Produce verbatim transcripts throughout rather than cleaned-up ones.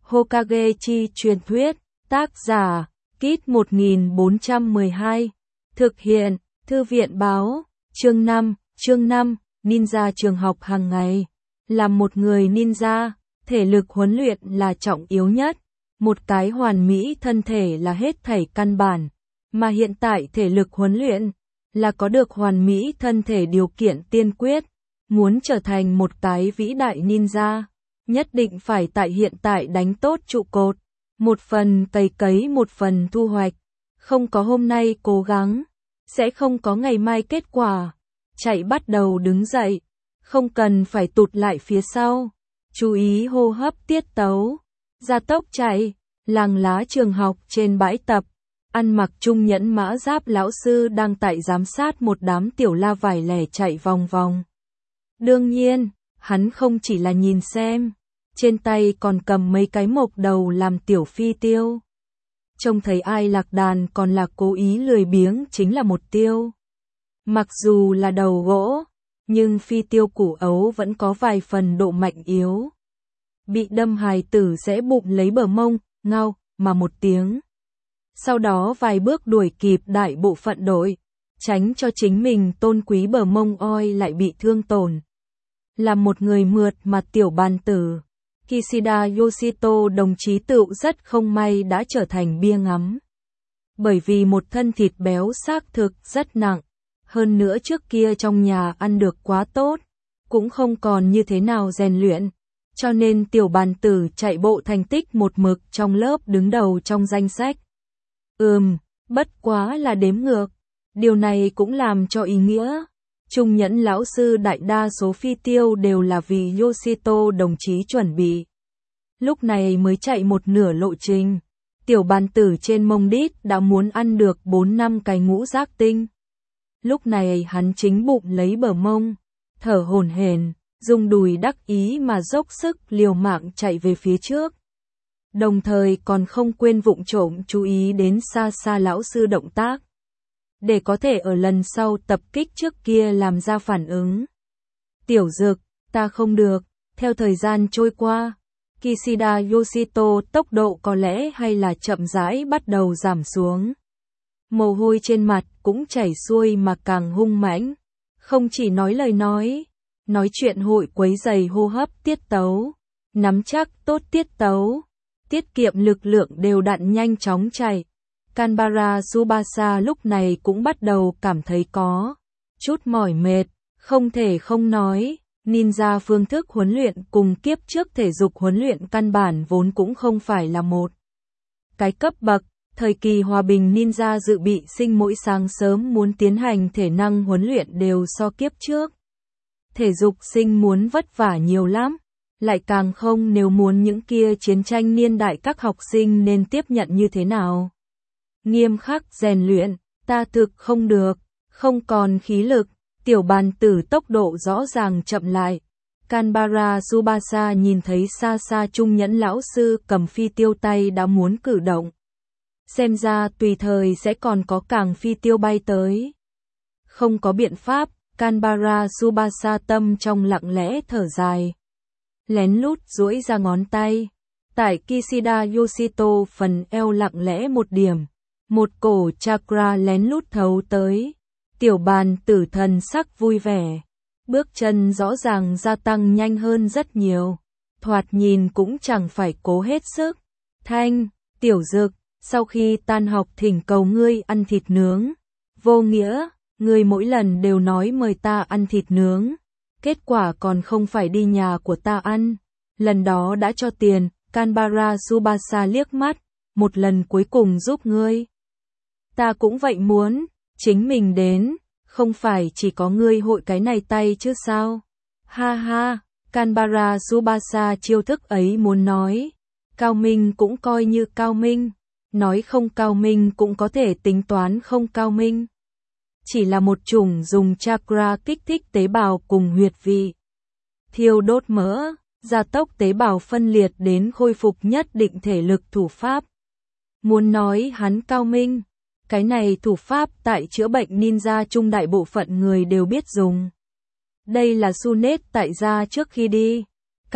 Hokage chi truyền thuyết, tác giả, Kit một nghìn bốn trăm mười hai, thực hiện, Thư viện báo, chương năm, chương năm, ninja trường học hàng ngày. Làm một người ninja, thể lực huấn luyện là trọng yếu nhất, một cái hoàn mỹ thân thể là hết thảy căn bản, mà hiện tại thể lực huấn luyện là có được hoàn mỹ thân thể điều kiện tiên quyết. Muốn trở thành một cái vĩ đại ninja, nhất định phải tại hiện tại đánh tốt trụ cột, một phần cày cấy một phần thu hoạch, không có hôm nay cố gắng, sẽ không có ngày mai kết quả. Chạy bắt đầu đứng dậy, không cần phải tụt lại phía sau, chú ý hô hấp tiết tấu, gia tốc chạy, làng lá trường học trên bãi tập, ăn mặc trung nhẫn mã giáp lão sư đang tại giám sát một đám tiểu la vải lẻ chạy vòng vòng. Đương nhiên, hắn không chỉ là nhìn xem, trên tay còn cầm mấy cái mộc đầu làm tiểu phi tiêu. Trông thấy ai lạc đàn còn là cố ý lười biếng chính là một tiêu. Mặc dù là đầu gỗ, nhưng phi tiêu củ ấu vẫn có vài phần độ mạnh yếu. Bị đâm hài tử sẽ bụng lấy bờ mông, ngao, mà một tiếng. Sau đó vài bước đuổi kịp đại bộ phận đội, tránh cho chính mình tôn quý bờ mông oi lại bị thương tổn. Là một người mượt mà tiểu bàn tử, Kishida Yoshito đồng chí tựu rất không may đã trở thành bia ngắm. Bởi vì một thân thịt béo xác thực rất nặng, hơn nữa trước kia trong nhà ăn được quá tốt, cũng không còn như thế nào rèn luyện, cho nên tiểu bàn tử chạy bộ thành tích một mực trong lớp đứng đầu trong danh sách. Ừm, bất quá là đếm ngược, điều này cũng làm cho ý nghĩa. Trung nhẫn lão sư đại đa số phi tiêu đều là vì Yoshito đồng chí chuẩn bị. Lúc này mới chạy một nửa lộ trình, tiểu bàn tử trên mông đít đã muốn ăn được bốn năm cái ngũ giác tinh. Lúc này hắn chính bụng lấy bờ mông, thở hổn hển, dùng đùi đắc ý mà dốc sức liều mạng chạy về phía trước. Đồng thời còn không quên vụng trộm chú ý đến xa xa lão sư động tác, để có thể ở lần sau tập kích trước kia làm ra phản ứng. Tiểu dực, ta không được. Theo thời gian trôi qua, Kishida Yoshito tốc độ có lẽ hay là chậm rãi bắt đầu giảm xuống. Mồ hôi trên mặt cũng chảy xuôi mà càng hung mãnh. Không chỉ nói lời nói, nói chuyện hội quấy rầy hô hấp tiết tấu, nắm chắc tốt tiết tấu, tiết kiệm lực lượng đều đặn nhanh chóng chạy. Kanbara Tsubasa lúc này cũng bắt đầu cảm thấy có chút mỏi mệt, không thể không nói, ninja phương thức huấn luyện cùng kiếp trước thể dục huấn luyện căn bản vốn cũng không phải là một cái cấp bậc. Thời kỳ hòa bình ninja dự bị sinh mỗi sáng sớm muốn tiến hành thể năng huấn luyện đều so kiếp trước. Thể dục sinh muốn vất vả nhiều lắm, lại càng không nếu muốn những kia chiến tranh niên đại các học sinh nên tiếp nhận như thế nào. Nghiêm khắc rèn luyện, ta thực không được, không còn khí lực, tiểu bàn tử tốc độ rõ ràng chậm lại. Kanbara Tsubasa nhìn thấy xa xa trung nhẫn lão sư cầm phi tiêu tay đã muốn cử động. Xem ra tùy thời sẽ còn có càng phi tiêu bay tới. Không có biện pháp, Kanbara Tsubasa tâm trong lặng lẽ thở dài. Lén lút duỗi ra ngón tay. Tại Kishida Yoshito phần eo lặng lẽ một điểm. Một cổ chakra lén lút thấu tới. Tiểu bàn tử thần sắc vui vẻ. Bước chân rõ ràng gia tăng nhanh hơn rất nhiều. Thoạt nhìn cũng chẳng phải cố hết sức. Thanh, tiểu dực, sau khi tan học thỉnh cầu ngươi ăn thịt nướng. Vô nghĩa, ngươi mỗi lần đều nói mời ta ăn thịt nướng. Kết quả còn không phải đi nhà của ta ăn. Lần đó đã cho tiền, Kanbara Tsubasa liếc mắt. Một lần cuối cùng giúp ngươi. Ta cũng vậy muốn, chính mình đến, không phải chỉ có ngươi hội cái này tay chứ sao. Ha ha, Kanbara Tsubasa chiêu thức ấy muốn nói. Cao minh cũng coi như cao minh. Nói không cao minh cũng có thể tính toán không cao minh. Chỉ là một chủng dùng chakra kích thích tế bào cùng huyệt vị. Thiêu đốt mỡ, gia tốc tế bào phân liệt đến khôi phục nhất định thể lực thủ pháp. Muốn nói hắn cao minh, cái này thủ pháp tại chữa bệnh ninja trung đại bộ phận người đều biết dùng. Đây là su nết tại gia trước khi đi.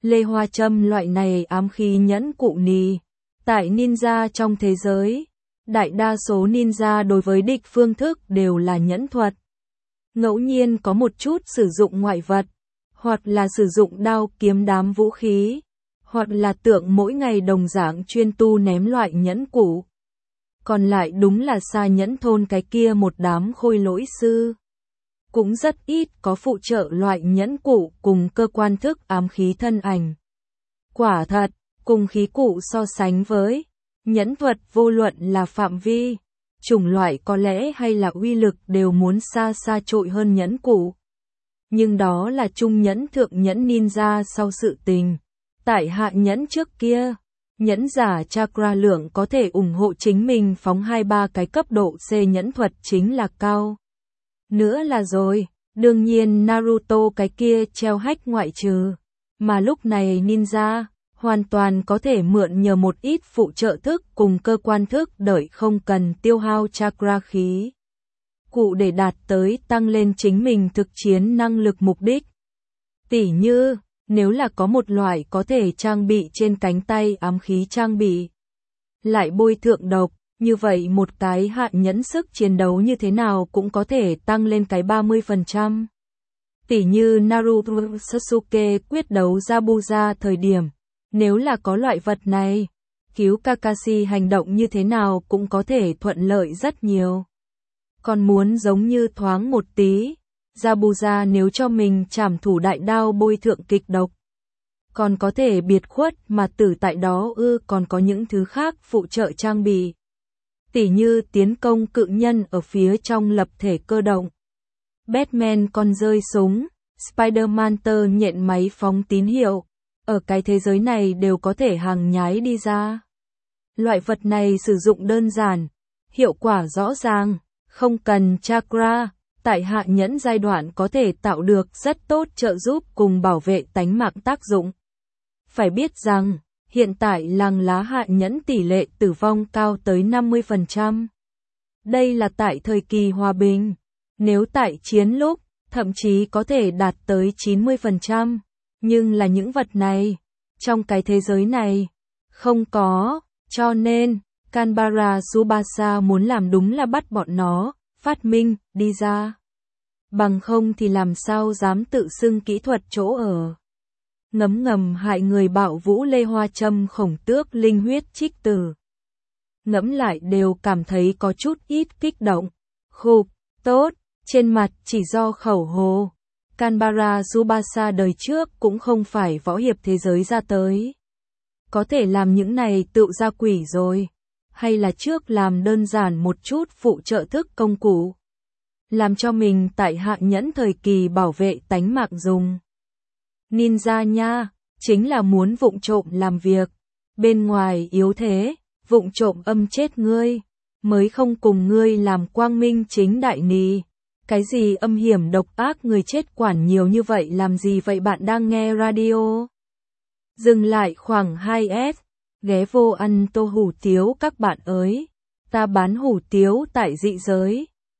Lê Hoa Châm loại này ám khí nhẫn cụ nì. Tại ninja trong thế giới, đại đa số ninja đối với địch phương thức đều là nhẫn thuật. Ngẫu nhiên có một chút sử dụng ngoại vật, hoặc là sử dụng đao kiếm đám vũ khí, hoặc là tượng mỗi ngày đồng dạng chuyên tu ném loại nhẫn cụ. Còn lại đúng là xa nhẫn thôn cái kia một đám khôi lỗi sư. Cũng rất ít có phụ trợ loại nhẫn cụ cùng cơ quan thức ám khí thân ảnh. Quả thật, cùng khí cụ so sánh với nhẫn thuật vô luận là phạm vi, chủng loại có lẽ hay là uy lực đều muốn xa xa trội hơn nhẫn cụ. Nhưng đó là trung nhẫn thượng nhẫn ninja sau sự tình. Tại hạ nhẫn trước kia, nhẫn giả chakra lượng có thể ủng hộ chính mình phóng hai ba cái cấp độ C nhẫn thuật chính là cao. Nữa là rồi, đương nhiên Naruto cái kia treo hách ngoại trừ. Mà lúc này ninja, hoàn toàn có thể mượn nhờ một ít phụ trợ thức cùng cơ quan thức đợi không cần tiêu hao chakra khí cụ để đạt tới tăng lên chính mình thực chiến năng lực mục đích. Tỉ như, nếu là có một loại có thể trang bị trên cánh tay ám khí trang bị, lại bôi thượng độc, như vậy một cái hạn nhẫn sức chiến đấu như thế nào cũng có thể tăng lên cái ba mươi phần trăm. Tỉ như Naruto Sasuke quyết đấu Zabuza thời điểm, nếu là có loại vật này, cứu Kakashi hành động như thế nào cũng có thể thuận lợi rất nhiều. Còn muốn giống như thoáng một tí, Zabuza nếu cho mình trảm thủ đại đao bôi thượng kịch độc, còn có thể biệt khuất mà tử tại đó ư, còn có những thứ khác phụ trợ trang bị. Tỉ như tiến công cự nhân ở phía trong lập thể cơ động. Batman còn rơi súng, Spider-Man tơ nhện máy phóng tín hiệu, ở cái thế giới này đều có thể hàng nhái đi ra. Loại vật này sử dụng đơn giản, hiệu quả rõ ràng, không cần chakra, tại hạ nhẫn giai đoạn có thể tạo được rất tốt trợ giúp cùng bảo vệ tánh mạng tác dụng. Phải biết rằng, hiện tại làng lá hạ nhẫn tỷ lệ tử vong cao tới năm mươi phần trăm. Đây là tại thời kỳ hòa bình, nếu tại chiến lúc, thậm chí có thể đạt tới chín mươi phần trăm, nhưng là những vật này, trong cái thế giới này, không có, cho nên, Kanbara Tsubasa muốn làm đúng là bắt bọn nó, phát minh, đi ra. Bằng không thì làm sao dám tự xưng kỹ thuật chỗ ở. Ngấm ngầm hại người bạo vũ Lê Hoa Châm khổng tước linh huyết trích tử. Ngẫm lại đều cảm thấy có chút ít kích động. Khục, tốt, trên mặt chỉ do khẩu hồ. Kanbara Tsubasa đời trước cũng không phải võ hiệp thế giới ra tới. Có thể làm những này tự ra quỷ rồi. Hay là trước làm đơn giản một chút phụ trợ thức công cụ. Làm cho mình tại hạ nhẫn thời kỳ bảo vệ tánh mạng dùng. Ninja nha, chính là muốn vụng trộm làm việc. Bên ngoài yếu thế, vụng trộm âm chết ngươi. Mới không cùng ngươi làm quang minh chính đại nì. Cái gì âm hiểm độc ác người chết quản nhiều như vậy làm gì vậy bạn đang nghe radio? Dừng lại khoảng hai S. Ghé vô ăn tô hủ tiếu các bạn ơi. Ta bán hủ tiếu tại dị giới.